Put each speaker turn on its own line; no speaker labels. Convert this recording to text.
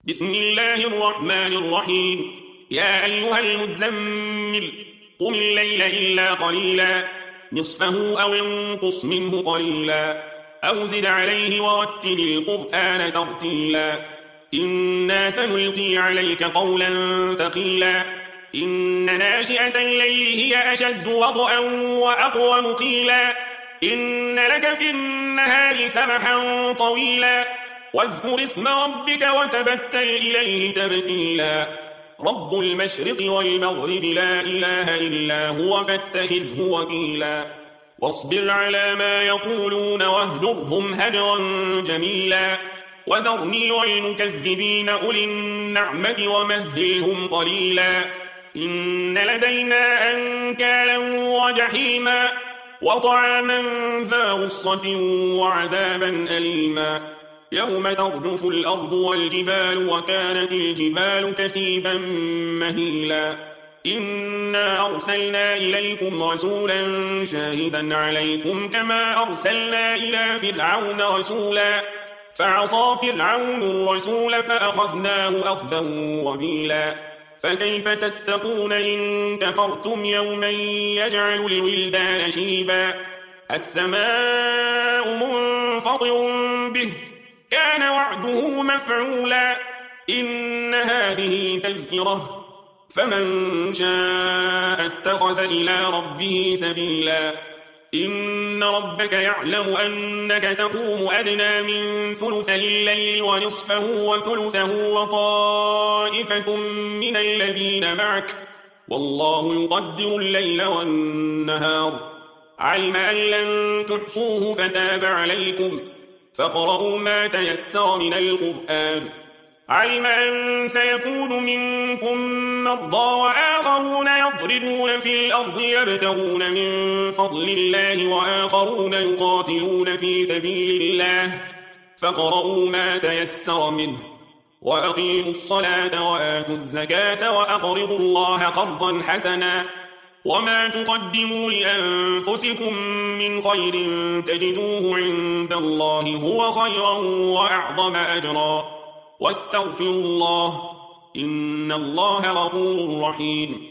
بسم الله الرحمن الرحيم. يا أيها المزمل قم الليل إلا قليلا نصفه أو انقص منه قليلا أو زد عليه ورتل القرآن ترتيلا إنا سنلقي عليك قولا ثقيلا إن ناشئة الليل هي أشد وطئا وأقوم قيلا إن لك في النهار سبحا طويلا واذكر اسم ربك وتبتل إليه تبتيلا رب المشرق والمغرب لا إله إلا هو فاتخذه وكيلا واصبر على ما يقولون واهجرهم هجرا جميلا وذرني والمكذبين أولي النعمة ومهلهم قليلا إن لدينا أنكالا وجحيما وطعاما ذا غصة وعذابا أليما يوم ترجف الأرض والجبال وكانت الجبال كثيبا مهيلا إنا أرسلنا إليكم رسولا شاهدا عليكم كما أرسلنا إلى فرعون رسولا فعصى فرعون الرسول فأخذناه أخذا وبيلا فكيف تتقون إن كفرتم يوما يجعل الولدان شيبا السماء منفطر به كان وعده مفعولا إن هذه تذكرة فمن شاء اتخذ إلى ربه سبيلا إن ربك يعلم أنك تقوم أدنى من ثلثي الليل ونصفه وثلثه وطائفة من الذين معك والله يقدر الليل والنهار علم أن لن تحصوه فتاب عليكم فاقرؤوا ما تيسر من القرآن علم أن سيكون منكم مرضى وآخرون يضربون في الأرض يبتغون من فضل الله وآخرون يقاتلون في سبيل الله فاقرؤوا ما تيسر منه وأقيموا الصلاة وآتوا الزكاة وأقرضوا الله قرضا حسنا وما تقدموا لأنفسكم من خير تجدوه عند الله هو خيرا وأعظم أجرا واستغفروا الله إن الله غفور رحيم